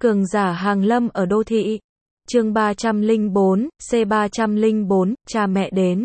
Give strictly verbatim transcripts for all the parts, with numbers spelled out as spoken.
Cường giả hàng lâm ở đô thị. Chương ba trăm lẻ bốn, C ba trăm lẻ bốn, cha mẹ đến.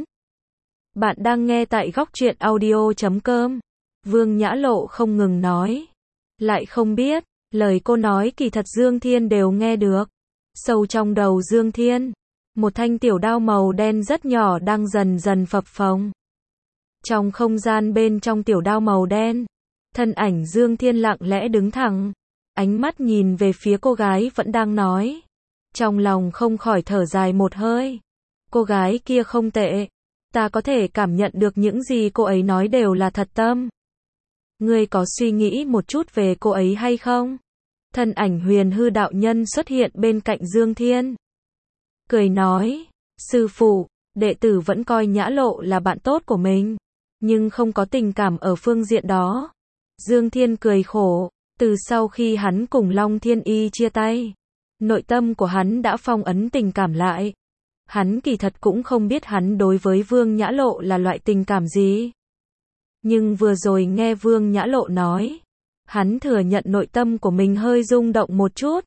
Bạn đang nghe tại góc truyện audio chấm com. Vương Nhã Lộ không ngừng nói. Lại không biết, lời cô nói kỳ thật Dương Thiên đều nghe được. Sâu trong đầu Dương Thiên, một thanh tiểu đao màu đen rất nhỏ đang dần dần phập phồng. Trong không gian bên trong tiểu đao màu đen, thân ảnh Dương Thiên lặng lẽ đứng thẳng, ánh mắt nhìn về phía cô gái vẫn đang nói. Trong lòng không khỏi thở dài một hơi. Cô gái kia không tệ. Ta có thể cảm nhận được những gì cô ấy nói đều là thật tâm. Ngươi có suy nghĩ một chút về cô ấy hay không? Thân ảnh Huyền Hư đạo nhân xuất hiện bên cạnh Dương Thiên. Cười nói, sư phụ, đệ tử vẫn coi Nhã Lộ là bạn tốt của mình, nhưng không có tình cảm ở phương diện đó. Dương Thiên cười khổ, từ sau khi hắn cùng Long Thiên Y chia tay, nội tâm của hắn đã phong ấn tình cảm lại. Hắn kỳ thật cũng không biết hắn đối với Vương Nhã Lộ là loại tình cảm gì. Nhưng vừa rồi nghe Vương Nhã Lộ nói, hắn thừa nhận nội tâm của mình hơi rung động một chút.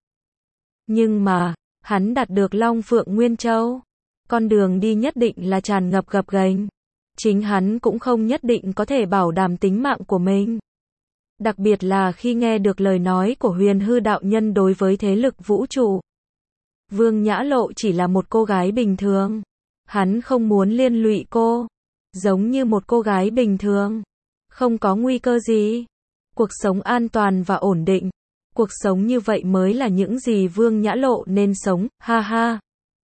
Nhưng mà, hắn đạt được Long Phượng Nguyên Châu. Con đường đi nhất định là tràn ngập gập ghềnh. Chính hắn cũng không nhất định có thể bảo đảm tính mạng của mình. Đặc biệt là khi nghe được lời nói của Huyền Hư đạo nhân đối với thế lực vũ trụ. Vương Nhã Lộ chỉ là một cô gái bình thường. Hắn không muốn liên lụy cô. Giống như một cô gái bình thường. Không có nguy cơ gì. Cuộc sống an toàn và ổn định. Cuộc sống như vậy mới là những gì Vương Nhã Lộ nên sống, ha ha.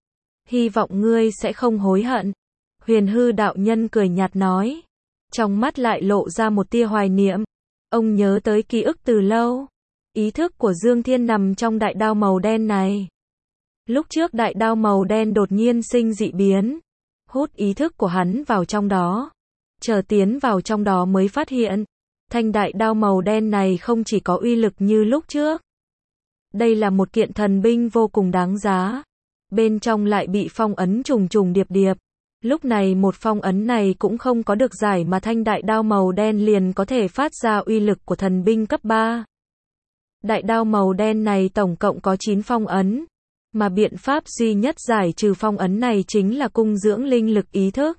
Hy vọng ngươi sẽ không hối hận. Huyền Hư đạo nhân cười nhạt nói. Trong mắt lại lộ ra một tia hoài niệm. Ông nhớ tới ký ức từ lâu. Ý thức của Dương Thiên nằm trong đại đao màu đen này. Lúc trước đại đao màu đen đột nhiên sinh dị biến. Hút ý thức của hắn vào trong đó. Chờ tiến vào trong đó mới phát hiện. Thanh đại đao màu đen này không chỉ có uy lực như lúc trước. Đây là một kiện thần binh vô cùng đáng giá. Bên trong lại bị phong ấn trùng trùng điệp điệp. Lúc này một phong ấn này cũng không có được giải mà thanh đại đao màu đen liền có thể phát ra uy lực của thần binh cấp ba. Đại đao màu đen này tổng cộng có chín phong ấn. Mà biện pháp duy nhất giải trừ phong ấn này chính là cung dưỡng linh lực ý thức.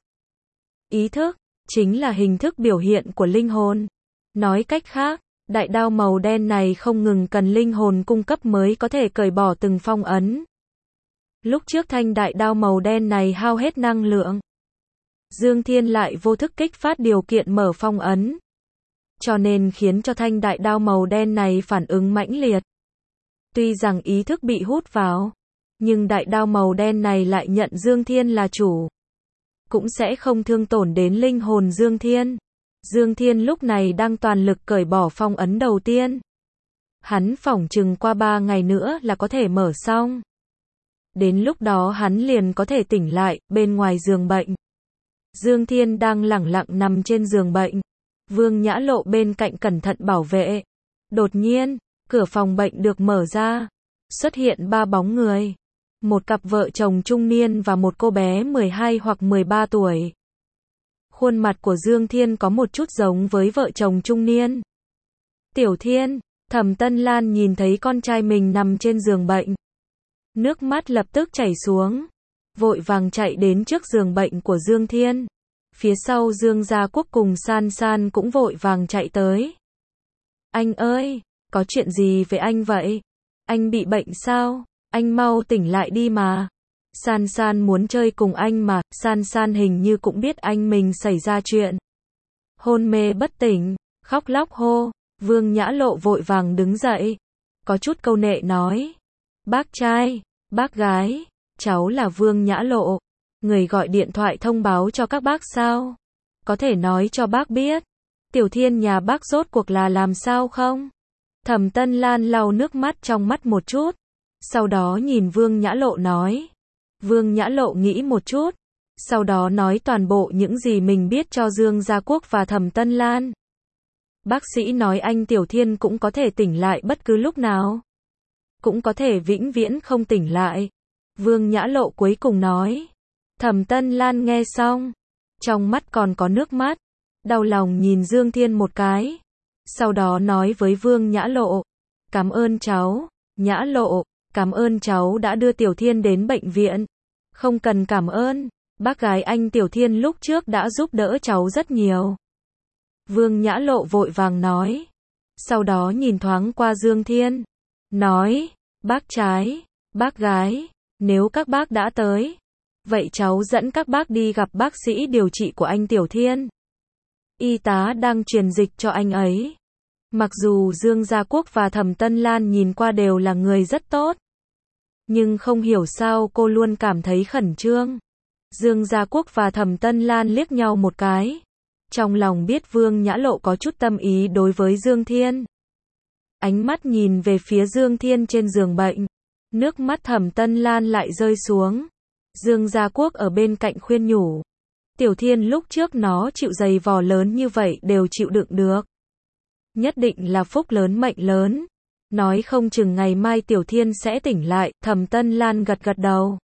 Ý thức, chính là hình thức biểu hiện của linh hồn. Nói cách khác, đại đao màu đen này không ngừng cần linh hồn cung cấp mới có thể cởi bỏ từng phong ấn. Lúc trước thanh đại đao màu đen này hao hết năng lượng. Dương Thiên lại vô thức kích phát điều kiện mở phong ấn. Cho nên khiến cho thanh đại đao màu đen này phản ứng mãnh liệt. Tuy rằng ý thức bị hút vào, nhưng đại đao màu đen này lại nhận Dương Thiên là chủ. Cũng sẽ không thương tổn đến linh hồn Dương Thiên. Dương Thiên lúc này đang toàn lực cởi bỏ phong ấn đầu tiên. Hắn phỏng chừng qua ba ngày nữa là có thể mở xong. Đến lúc đó hắn liền có thể tỉnh lại, bên ngoài giường bệnh. Dương Thiên đang lẳng lặng nằm trên giường bệnh. Vương Nhã Lộ bên cạnh cẩn thận bảo vệ. Đột nhiên, cửa phòng bệnh được mở ra. Xuất hiện ba bóng người. Một cặp vợ chồng trung niên và một cô bé mười hai hoặc mười ba tuổi. Khuôn mặt của Dương Thiên có một chút giống với vợ chồng trung niên. Tiểu Thiên, Thẩm Tân Lan nhìn thấy con trai mình nằm trên giường bệnh. Nước mắt lập tức chảy xuống. Vội vàng chạy đến trước giường bệnh của Dương Thiên. Phía sau Dương Gia Quốc cùng San San cũng vội vàng chạy tới. Anh ơi, có chuyện gì với anh vậy? Anh bị bệnh sao? Anh mau tỉnh lại đi mà. San San muốn chơi cùng anh mà. San San hình như cũng biết anh mình xảy ra chuyện. Hôn mê bất tỉnh, khóc lóc hô. Vương Nhã Lộ vội vàng đứng dậy. Có chút câu nệ nói. Bác trai, bác gái, cháu là Vương Nhã Lộ. Người gọi điện thoại thông báo cho các bác sao? Có thể nói cho bác biết. Tiểu Thiên nhà bác rốt cuộc là làm sao không? Thẩm Tân Lan lau nước mắt trong mắt một chút. Sau đó nhìn Vương Nhã Lộ nói. Vương Nhã Lộ nghĩ một chút. Sau đó nói toàn bộ những gì mình biết cho Dương Gia Quốc và Thẩm Tân Lan. Bác sĩ nói anh Tiểu Thiên cũng có thể tỉnh lại bất cứ lúc nào. Cũng có thể vĩnh viễn không tỉnh lại. Vương Nhã Lộ cuối cùng nói. Thẩm Tân Lan nghe xong. Trong mắt còn có nước mắt. Đau lòng nhìn Dương Thiên một cái. Sau đó nói với Vương Nhã Lộ. Cảm ơn cháu. Nhã Lộ, cảm ơn cháu đã đưa Tiểu Thiên đến bệnh viện. Không cần cảm ơn, bác gái anh Tiểu Thiên lúc trước đã giúp đỡ cháu rất nhiều. Vương Nhã Lộ vội vàng nói. Sau đó nhìn thoáng qua Dương Thiên. Nói, bác trai, bác gái, nếu các bác đã tới, vậy cháu dẫn các bác đi gặp bác sĩ điều trị của anh Tiểu Thiên. Y tá đang truyền dịch cho anh ấy. Mặc dù Dương Gia Quốc và Thẩm Tân Lan nhìn qua đều là người rất tốt, nhưng không hiểu sao cô luôn cảm thấy khẩn trương. Dương Gia Quốc và Thẩm Tân Lan liếc nhau một cái. Trong lòng biết Vương Nhã Lộ có chút tâm ý đối với Dương Thiên. Ánh mắt nhìn về phía Dương Thiên trên giường bệnh. Nước mắt Thẩm Tân Lan lại rơi xuống. Dương Gia Quốc ở bên cạnh khuyên nhủ. Tiểu Thiên lúc trước nó chịu giày vò lớn như vậy đều chịu đựng được. Nhất định là phúc lớn mệnh lớn. Nói không chừng ngày mai Tiểu Thiên sẽ tỉnh lại. Thẩm Tân Lan gật gật đầu.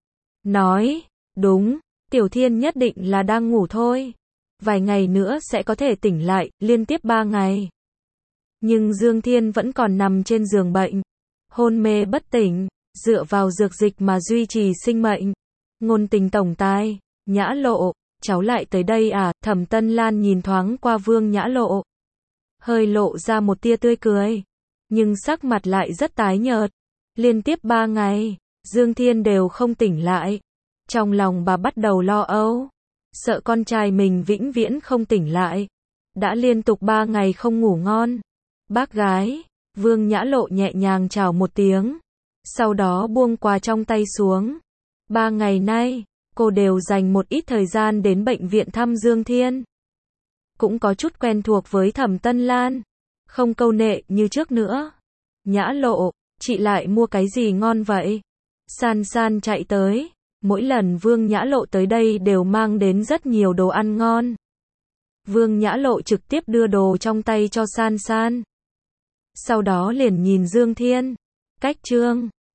Nói, đúng, Tiểu Thiên nhất định là đang ngủ thôi. Vài ngày nữa sẽ có thể tỉnh lại, liên tiếp ba ngày. Nhưng Dương Thiên vẫn còn nằm trên giường bệnh. Hôn mê bất tỉnh, dựa vào dược dịch mà duy trì sinh mệnh. Ngôn Tình tổng tài, Nhã Lộ, cháu lại tới đây à? Thẩm Tân Lan nhìn thoáng qua Vương Nhã Lộ. Hơi lộ ra một tia tươi cười. Nhưng sắc mặt lại rất tái nhợt. Liên tiếp ba ngày, Dương Thiên đều không tỉnh lại. Trong lòng bà bắt đầu lo âu. Sợ con trai mình vĩnh viễn không tỉnh lại. Đã liên tục ba ngày không ngủ ngon. Bác gái, Vương Nhã Lộ nhẹ nhàng chào một tiếng. Sau đó buông quà trong tay xuống. Ba ngày nay, cô đều dành một ít thời gian đến bệnh viện thăm Dương Thiên. Cũng có chút quen thuộc với Thẩm Tân Lan. Không câu nệ như trước nữa. Nhã Lộ, chị lại mua cái gì ngon vậy? San San chạy tới. Mỗi lần Vương Nhã Lộ tới đây đều mang đến rất nhiều đồ ăn ngon. Vương Nhã Lộ trực tiếp đưa đồ trong tay cho San San. Sau đó liền nhìn Dương Thiên. Cách chương